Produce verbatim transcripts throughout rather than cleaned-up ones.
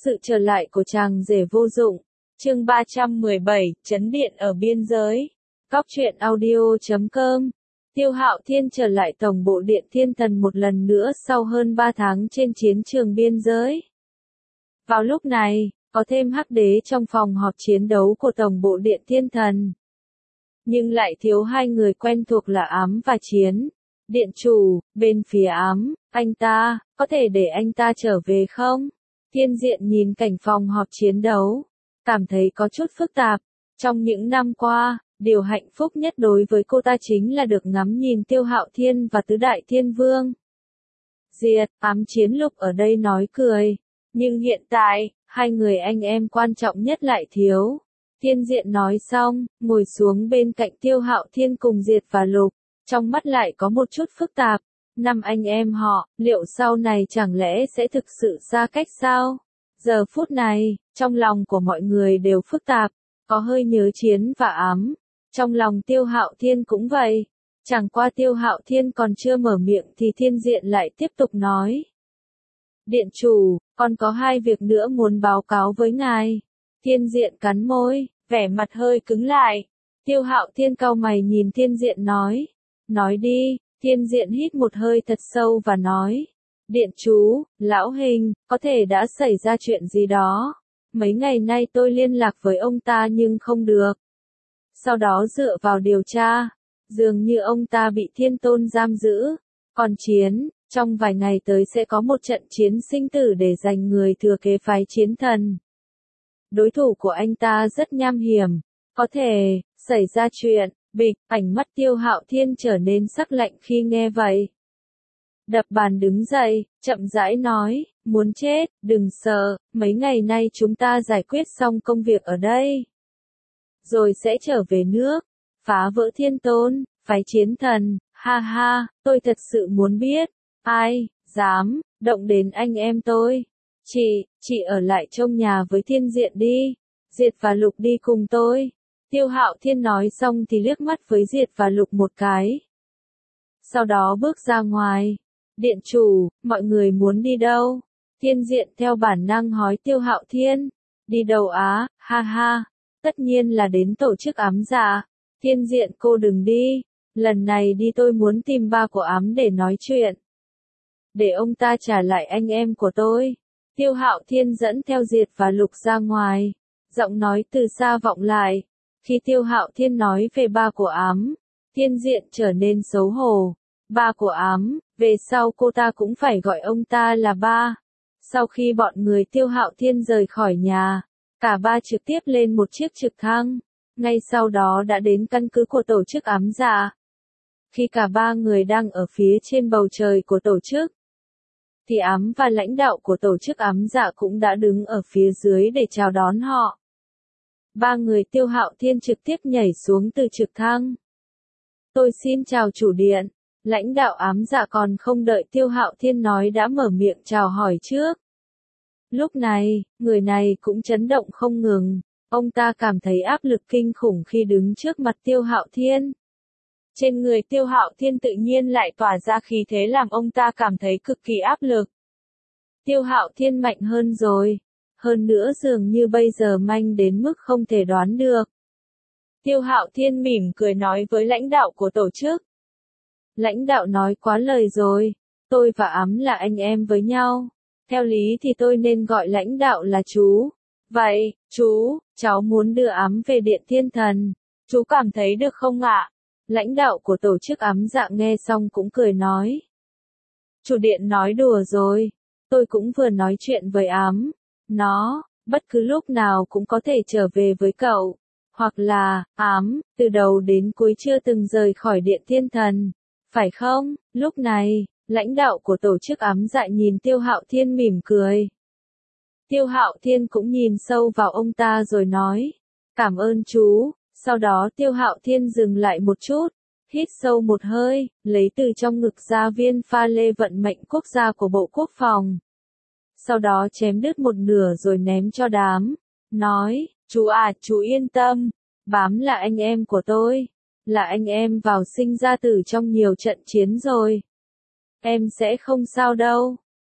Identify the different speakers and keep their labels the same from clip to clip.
Speaker 1: Sự trở lại của chàng rể vô dụng. Chương ba trăm mười bảy, Chấn điện ở biên giới. Cóc truyện audio chấm com. Tiêu Hạo Thiên trở lại tổng bộ Điện Thiên Thần một lần nữa sau hơn ba tháng trên chiến trường biên giới. Vào lúc này, có thêm Hắc Đế trong phòng họp chiến đấu của tổng bộ Điện Thiên Thần. Nhưng lại thiếu hai người quen thuộc là Ám và Chiến. Điện chủ, bên phía Ám, anh ta, có thể để anh ta trở về không? Thiên Diện nhìn cảnh phòng họp chiến đấu, cảm thấy có chút phức tạp. Trong những năm qua, điều hạnh phúc nhất đối với cô ta chính là được ngắm nhìn Tiêu Hạo Thiên và Tứ Đại Thiên Vương. Diệt, Ám Chiến Lục ở đây nói cười. Nhưng hiện tại, hai người anh em quan trọng nhất lại thiếu. Thiên Diện nói xong, ngồi xuống bên cạnh Tiêu Hạo Thiên cùng Diệt và Lục. Trong mắt lại có một chút phức tạp. Năm anh em họ, liệu sau này chẳng lẽ sẽ thực sự xa cách sao? Giờ phút này, trong lòng của mọi người đều phức tạp, có hơi nhớ Chiến và Ám. Trong lòng Tiêu Hạo Thiên cũng vậy. Chẳng qua Tiêu Hạo Thiên còn chưa mở miệng thì Thiên Diện lại tiếp tục nói. Điện chủ, còn có hai việc nữa muốn báo cáo với ngài. Thiên Diện cắn môi, vẻ mặt hơi cứng lại. Tiêu Hạo Thiên cau mày nhìn Thiên Diện nói. Nói đi. Thiên Diện hít một hơi thật sâu và nói. Điện chú, lão hình, có thể đã xảy ra chuyện gì đó. Mấy ngày nay tôi liên lạc với ông ta nhưng không được. Sau đó dựa vào điều tra, dường như ông ta bị Thiên Tôn giam giữ. Còn Chiến, trong vài ngày tới sẽ có một trận chiến sinh tử để giành người thừa kế phái Chiến Thần. Đối thủ của anh ta rất nham hiểm, có thể xảy ra chuyện. Bịch, ánh mắt Tiêu Hạo Thiên trở nên sắc lạnh khi nghe vậy. Đập bàn đứng dậy, chậm rãi nói, muốn chết, đừng sợ, mấy ngày nay chúng ta giải quyết xong công việc ở đây. Rồi sẽ trở về nước, phá vỡ Thiên Tôn, phái Chiến Thần, ha ha, tôi thật sự muốn biết, ai, dám, động đến anh em tôi. Chị, chị ở lại trong nhà với Thiên Diện đi, Diệt và Lục đi cùng tôi. Tiêu Hạo Thiên nói xong thì liếc mắt với Diệt và Lục một cái. Sau đó bước ra ngoài. Điện chủ, mọi người muốn đi đâu? Thiên Diện theo bản năng hỏi Tiêu Hạo Thiên. Đi đâu á, ha ha. Tất nhiên là đến tổ chức Ám Dạ. Thiên Diện cô đừng đi. Lần này đi tôi muốn tìm ba của Ám để nói chuyện. Để ông ta trả lại anh em của tôi. Tiêu Hạo Thiên dẫn theo Diệt và Lục ra ngoài. Giọng nói từ xa vọng lại. Khi Tiêu Hạo Thiên nói về ba của Ám, Thiên Diện trở nên xấu hổ. Ba của Ám, về sau cô ta cũng phải gọi ông ta là ba. Sau khi bọn người Tiêu Hạo Thiên rời khỏi nhà, cả ba trực tiếp lên một chiếc trực thăng, ngay sau đó đã đến căn cứ của tổ chức Ám Dạ. Khi cả ba người đang ở phía trên bầu trời của tổ chức, thì Ám và lãnh đạo của tổ chức Ám Dạ cũng đã đứng ở phía dưới để chào đón họ. Ba người Tiêu Hạo Thiên trực tiếp nhảy xuống từ trực thăng. Tôi xin chào chủ điện. Lãnh đạo Ám Dạ còn không đợi Tiêu Hạo Thiên nói đã mở miệng chào hỏi trước. Lúc này, người này cũng chấn động không ngừng. Ông ta cảm thấy áp lực kinh khủng khi đứng trước mặt Tiêu Hạo Thiên. Trên người Tiêu Hạo Thiên tự nhiên lại tỏa ra khí thế làm ông ta cảm thấy cực kỳ áp lực. Tiêu Hạo Thiên mạnh hơn rồi. Hơn nữa dường như bây giờ manh đến mức không thể đoán được. Tiêu Hạo Thiên mỉm cười nói với lãnh đạo của tổ chức. Lãnh đạo nói quá lời rồi. Tôi và Ám là anh em với nhau. Theo lý thì tôi nên gọi lãnh đạo là chú. Vậy, chú, cháu muốn đưa Ám về Điện Thiên Thần. Chú cảm thấy được không ạ? Lãnh đạo của tổ chức Ám Dạ nghe xong cũng cười nói. Chủ điện nói đùa rồi. Tôi cũng vừa nói chuyện với Ám. Nó, bất cứ lúc nào cũng có thể trở về với cậu. Hoặc là, Ám, từ đầu đến cuối chưa từng rời khỏi Điện Thiên Thần. Phải không? Lúc này, lãnh đạo của tổ chức Ám Dạ nhìn Tiêu Hạo Thiên mỉm cười. Tiêu Hạo Thiên cũng nhìn sâu vào ông ta rồi nói. Cảm ơn chú. Sau đó Tiêu Hạo Thiên dừng lại một chút. Hít sâu một hơi, lấy từ trong ngực ra viên pha lê vận mệnh quốc gia của Bộ Quốc phòng. Sau đó chém đứt một nửa rồi ném cho đám. Nói, chú à, chú yên tâm. Bám là anh em của tôi. Là anh em vào sinh ra tử trong nhiều trận chiến rồi. Em sẽ không sao đâu.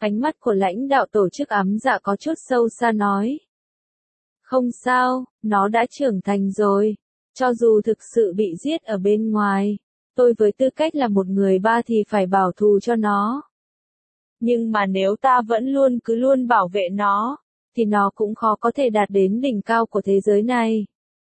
Speaker 1: Ánh mắt của lãnh đạo tổ chức ám dạ có chút sâu xa nói. Không sao, nó đã trưởng thành rồi. Cho dù thực sự bị giết ở bên ngoài, tôi với tư cách là một người ba thì phải bảo thù cho nó. Nhưng mà nếu ta vẫn luôn cứ luôn bảo vệ nó, thì nó cũng khó có thể đạt đến đỉnh cao của thế giới này.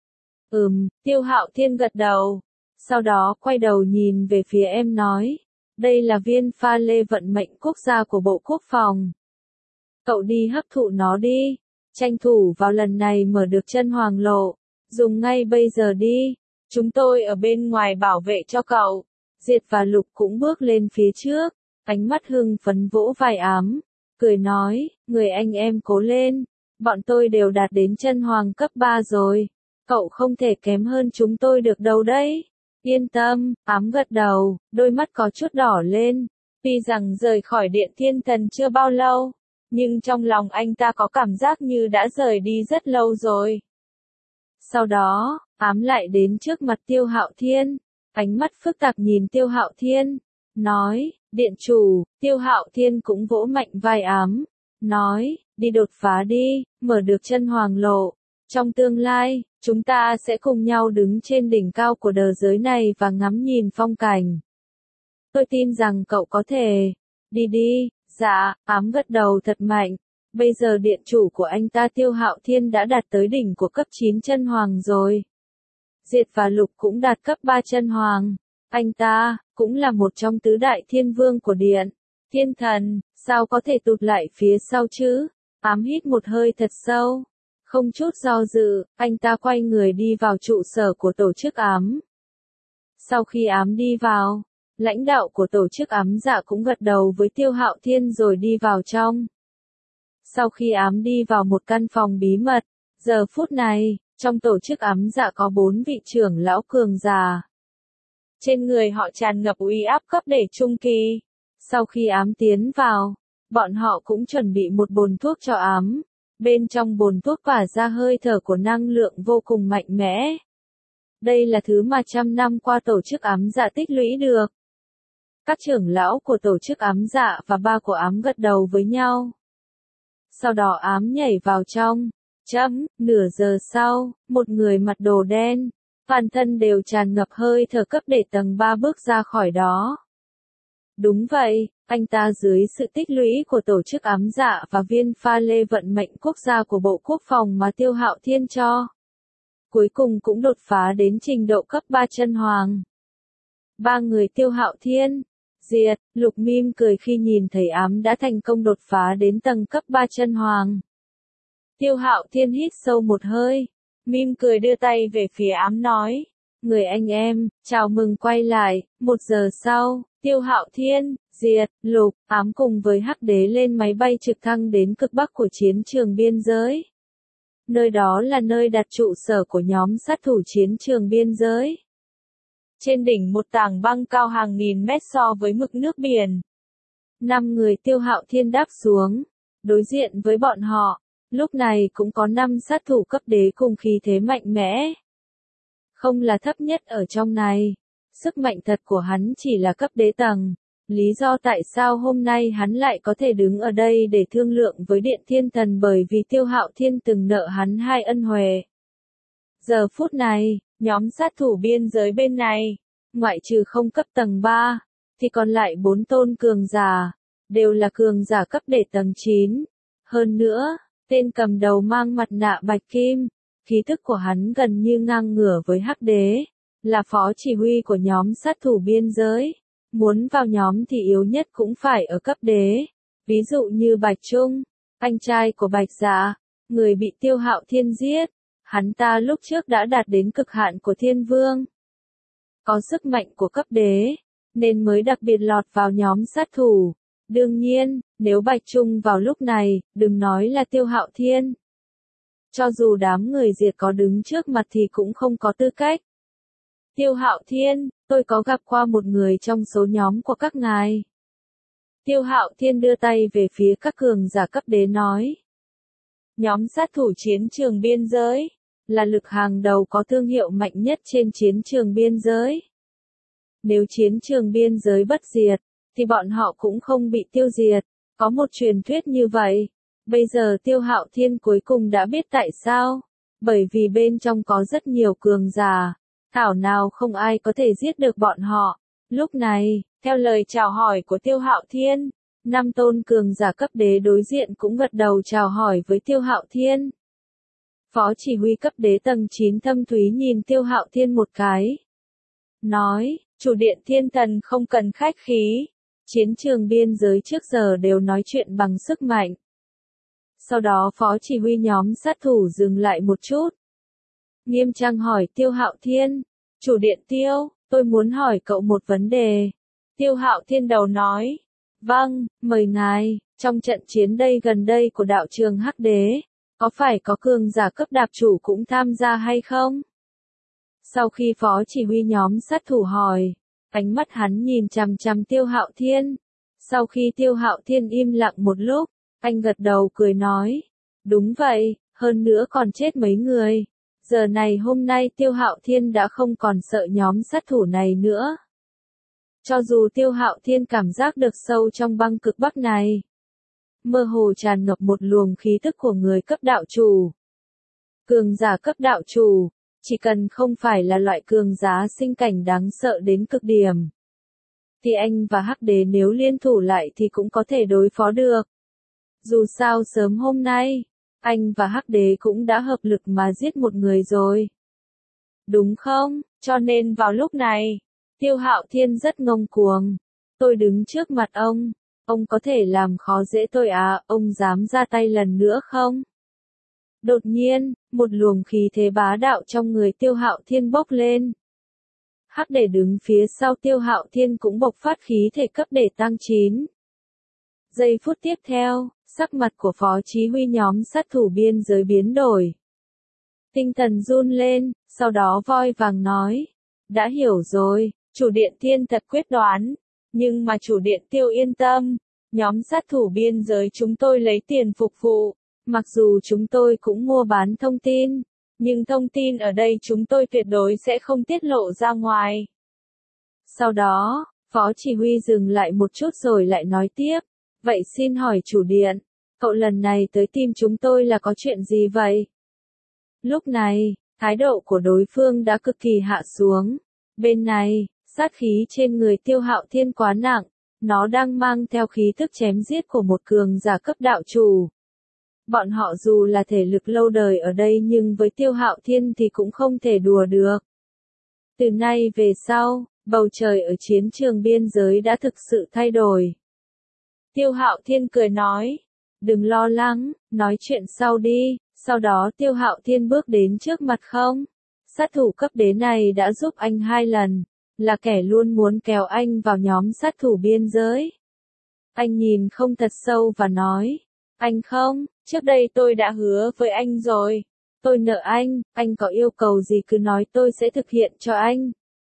Speaker 1: Ừm, Tiêu Hạo Thiên gật đầu. Sau đó quay đầu nhìn về phía em nói. Đây là viên pha lê vận mệnh quốc gia của Bộ Quốc phòng. Cậu đi hấp thụ nó đi. Tranh thủ vào lần này mở được chân hoàng lộ. Dùng ngay bây giờ đi. Chúng tôi ở bên ngoài bảo vệ cho cậu. Diệt và Lục cũng bước lên phía trước. Ánh mắt hưng phấn vỗ vai Ám. Cười nói, người anh em cố lên. Bọn tôi đều đạt đến chân hoàng cấp ba rồi. Cậu không thể kém hơn chúng tôi được đâu đấy. Yên tâm, Ám gật đầu, đôi mắt có chút đỏ lên. Tuy rằng rời khỏi Điện Thiên Thần chưa bao lâu, nhưng trong lòng anh ta có cảm giác như đã rời đi rất lâu rồi. Sau đó, Ám lại đến trước mặt Tiêu Hạo Thiên, ánh mắt phức tạp nhìn Tiêu Hạo Thiên, nói, điện chủ. Tiêu Hạo Thiên cũng vỗ mạnh vai Ám, nói, đi đột phá đi, mở được chân hoàng lộ. Trong tương lai, chúng ta sẽ cùng nhau đứng trên đỉnh cao của đời giới này và ngắm nhìn phong cảnh. Tôi tin rằng cậu có thể. Đi đi. Dạ, Ám gật đầu thật mạnh. Bây giờ điện chủ của anh ta Tiêu Hạo Thiên đã đạt tới đỉnh của cấp chín chân hoàng rồi. Diệt và Lục cũng đạt cấp ba chân hoàng. Anh ta, cũng là một trong tứ đại thiên vương của điện Thiên Thần, sao có thể tụt lại phía sau chứ? Ám hít một hơi thật sâu. Không chút do dự, anh ta quay người đi vào trụ sở của tổ chức Ám. Sau khi Ám đi vào, lãnh đạo của tổ chức Ám dạ cũng gật đầu với Tiêu Hạo Thiên rồi đi vào trong. Sau khi Ám đi vào một căn phòng bí mật, giờ phút này, trong tổ chức Ám dạ có bốn vị trưởng lão cường già. Trên người họ tràn ngập uy áp cấp để trung kỳ. Sau khi Ám tiến vào, bọn họ cũng chuẩn bị một bồn thuốc cho Ám. Bên trong bồn thuốc tỏa ra hơi thở của năng lượng vô cùng mạnh mẽ. Đây là thứ mà trăm năm qua tổ chức Ám dạ tích lũy được. Các trưởng lão của tổ chức Ám dạ và ba của Ám gật đầu với nhau. Sau đó Ám nhảy vào trong. Chấm, nửa giờ sau, một người mặc đồ đen, toàn thân đều tràn ngập hơi thở cấp để tầng ba bước ra khỏi đó. Đúng vậy, anh ta dưới sự tích lũy của tổ chức Ám dạ và viên pha lê vận mệnh quốc gia của Bộ Quốc phòng mà Tiêu Hạo Thiên cho. Cuối cùng cũng đột phá đến trình độ cấp ba chân hoàng. Ba người Tiêu Hạo Thiên, Diệt, Lục mỉm cười khi nhìn thấy Ám đã thành công đột phá đến tầng cấp ba chân hoàng. Tiêu Hạo Thiên hít sâu một hơi, mỉm cười đưa tay về phía Ám nói, người anh em, chào mừng quay lại. Một giờ sau, Tiêu Hạo Thiên, Diệt, Lục, Ám cùng với Hắc Đế lên máy bay trực thăng đến cực bắc của chiến trường biên giới. Nơi đó là nơi đặt trụ sở của nhóm sát thủ chiến trường biên giới. Trên đỉnh một tảng băng cao hàng nghìn mét so với mực nước biển. Năm người Tiêu Hạo Thiên đáp xuống, đối diện với bọn họ, lúc này cũng có năm sát thủ cấp đế cùng khí thế mạnh mẽ. Không là thấp nhất ở trong này. Sức mạnh thật của hắn chỉ là cấp đế tầng. Lý do tại sao hôm nay hắn lại có thể đứng ở đây để thương lượng với Điện Thiên Thần bởi vì Tiêu Hạo Thiên từng nợ hắn hai ân huệ. Giờ phút này, nhóm sát thủ biên giới bên này, ngoại trừ không cấp tầng ba, thì còn lại bốn tôn cường giả, đều là cường giả cấp để tầng chín. Hơn nữa, tên cầm đầu mang mặt nạ bạch kim, khí tức của hắn gần như ngang ngửa với Hắc Đế, là phó chỉ huy của nhóm sát thủ biên giới. Muốn vào nhóm thì yếu nhất cũng phải ở cấp đế. Ví dụ như Bạch Trung, anh trai của Bạch Dạ, người bị Tiêu Hạo Thiên giết. Hắn ta lúc trước đã đạt đến cực hạn của Thiên Vương. Có sức mạnh của cấp đế, nên mới đặc biệt lọt vào nhóm sát thủ. Đương nhiên, nếu Bạch Trung vào lúc này, đừng nói là Tiêu Hạo Thiên. Cho dù đám người diệt có đứng trước mặt thì cũng không có tư cách. Tiêu Hạo Thiên, tôi có gặp qua một người trong số nhóm của các ngài. Tiêu Hạo Thiên đưa tay về phía các cường giả cấp đế nói. Nhóm sát thủ chiến trường biên giới, là lực hàng đầu có thương hiệu mạnh nhất trên chiến trường biên giới. Nếu chiến trường biên giới bất diệt, thì bọn họ cũng không bị tiêu diệt. Có một truyền thuyết như vậy. Bây giờ Tiêu Hạo Thiên cuối cùng đã biết tại sao. Bởi vì bên trong có rất nhiều cường giả. Thảo nào không ai có thể giết được bọn họ. Lúc này, theo lời chào hỏi của Tiêu Hạo Thiên, năm tôn cường giả cấp đế đối diện cũng gật đầu chào hỏi với Tiêu Hạo Thiên. Phó chỉ huy cấp đế tầng chín Thâm Thúy nhìn Tiêu Hạo Thiên một cái. Nói, chủ điện Thiên Thần không cần khách khí. Chiến trường biên giới trước giờ đều nói chuyện bằng sức mạnh. Sau đó phó chỉ huy nhóm sát thủ dừng lại một chút. Nghiêm trang hỏi Tiêu Hạo Thiên. Chủ điện Tiêu, tôi muốn hỏi cậu một vấn đề. Tiêu Hạo Thiên đầu nói. Vâng, mời ngài, trong trận chiến đây gần đây của đạo trường Hắc Đế, có phải có cường giả cấp đạp chủ cũng tham gia hay không? Sau khi phó chỉ huy nhóm sát thủ hỏi, ánh mắt hắn nhìn chằm chằm Tiêu Hạo Thiên. Sau khi Tiêu Hạo Thiên im lặng một lúc, anh gật đầu cười nói. Đúng vậy, hơn nữa còn chết mấy người. Giờ này hôm nay Tiêu Hạo Thiên đã không còn sợ nhóm sát thủ này nữa. Cho dù Tiêu Hạo Thiên cảm giác được sâu trong băng cực bắc này, mơ hồ tràn ngập một luồng khí tức của người cấp đạo chủ. Cường giả cấp đạo chủ, chỉ cần không phải là loại cường giá sinh cảnh đáng sợ đến cực điểm, thì anh và Hắc Đế nếu liên thủ lại thì cũng có thể đối phó được. Dù sao sớm hôm nay, anh và Hắc Đế cũng đã hợp lực mà giết một người rồi. Đúng không? Cho nên vào lúc này, Tiêu Hạo Thiên rất ngông cuồng. Tôi đứng trước mặt ông, ông có thể làm khó dễ tôi à, ông dám ra tay lần nữa không? Đột nhiên, một luồng khí thế bá đạo trong người Tiêu Hạo Thiên bốc lên. Hắc Đế đứng phía sau Tiêu Hạo Thiên cũng bộc phát khí thể cấp để tăng chín. Giây phút tiếp theo, sắc mặt của phó chí huy nhóm sát thủ biên giới biến đổi. Tinh thần run lên, sau đó voi vàng nói. Đã hiểu rồi, chủ điện Thiên thật quyết đoán. Nhưng mà chủ điện Tiêu yên tâm, nhóm sát thủ biên giới chúng tôi lấy tiền phục vụ. Mặc dù chúng tôi cũng mua bán thông tin, nhưng thông tin ở đây chúng tôi tuyệt đối sẽ không tiết lộ ra ngoài. Sau đó, phó chỉ huy dừng lại một chút rồi lại nói tiếp. Vậy xin hỏi chủ điện, cậu lần này tới tìm chúng tôi là có chuyện gì vậy? Lúc này, thái độ của đối phương đã cực kỳ hạ xuống. Bên này, sát khí trên người Tiêu Hạo Thiên quá nặng, nó đang mang theo khí tức chém giết của một cường giả cấp đạo chủ. Bọn họ dù là thể lực lâu đời ở đây nhưng với Tiêu Hạo Thiên thì cũng không thể đùa được. Từ nay về sau, bầu trời ở chiến trường biên giới đã thực sự thay đổi. Tiêu Hạo Thiên cười nói, đừng lo lắng, nói chuyện sau đi. Sau đó Tiêu Hạo Thiên bước đến trước mặt không. Sát thủ cấp đế này đã giúp anh hai lần, là kẻ luôn muốn kéo anh vào nhóm sát thủ biên giới. Anh nhìn không thật sâu và nói, anh không, trước đây tôi đã hứa với anh rồi. Tôi nợ anh, anh có yêu cầu gì cứ nói tôi sẽ thực hiện cho anh.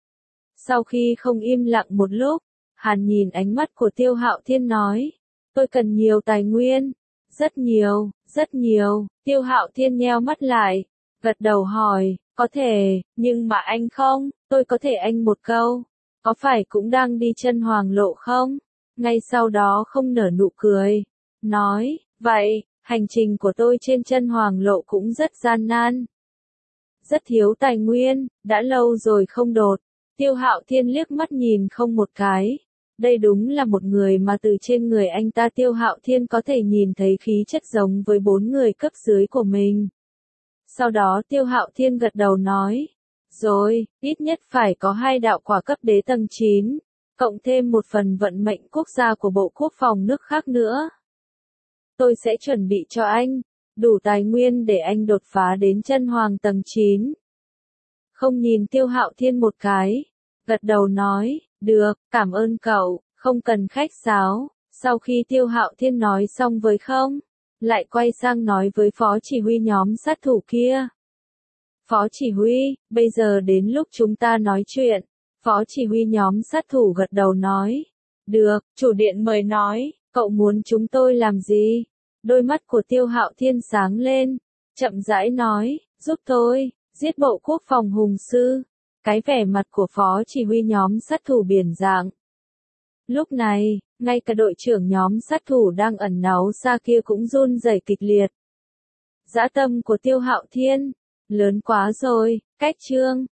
Speaker 1: Sau khi không im lặng một lúc, hắn nhìn ánh mắt của Tiêu Hạo Thiên nói, tôi cần nhiều tài nguyên. Rất nhiều, rất nhiều. Tiêu Hạo Thiên nheo mắt lại, gật đầu hỏi, có thể, nhưng mà anh không, tôi có thể anh một câu. Có phải cũng đang đi chân hoàng lộ không? Ngay sau đó không nở nụ cười. Nói, vậy, hành trình của tôi trên chân hoàng lộ cũng rất gian nan. Rất thiếu tài nguyên, đã lâu rồi không đột. Tiêu Hạo Thiên liếc mắt nhìn không một cái. Đây đúng là một người mà từ trên người anh ta Tiêu Hạo Thiên có thể nhìn thấy khí chất giống với bốn người cấp dưới của mình. Sau đó Tiêu Hạo Thiên gật đầu nói, rồi, ít nhất phải có hai đạo quả cấp đế tầng chín, cộng thêm một phần vận mệnh quốc gia của Bộ Quốc phòng nước khác nữa. Tôi sẽ chuẩn bị cho anh, đủ tài nguyên để anh đột phá đến chân hoàng tầng chín. Không nhìn Tiêu Hạo Thiên một cái, gật đầu nói, được, cảm ơn cậu, không cần khách sáo. Sau khi Tiêu Hạo Thiên nói xong với không, lại quay sang nói với phó chỉ huy nhóm sát thủ kia. Phó chỉ huy, bây giờ đến lúc chúng ta nói chuyện. Phó chỉ huy nhóm sát thủ gật đầu nói. Được, chủ điện mời nói, cậu muốn chúng tôi làm gì? Đôi mắt của Tiêu Hạo Thiên sáng lên, chậm rãi nói, giúp tôi, giết Bộ Quốc phòng hùng sư. Cái vẻ mặt của phó chỉ huy nhóm sát thủ biển dạng. Lúc này, Ngay cả đội trưởng nhóm sát thủ đang ẩn náu xa kia cũng run rẩy kịch liệt. Dã tâm của Tiêu Hạo Thiên, lớn quá rồi, cách chương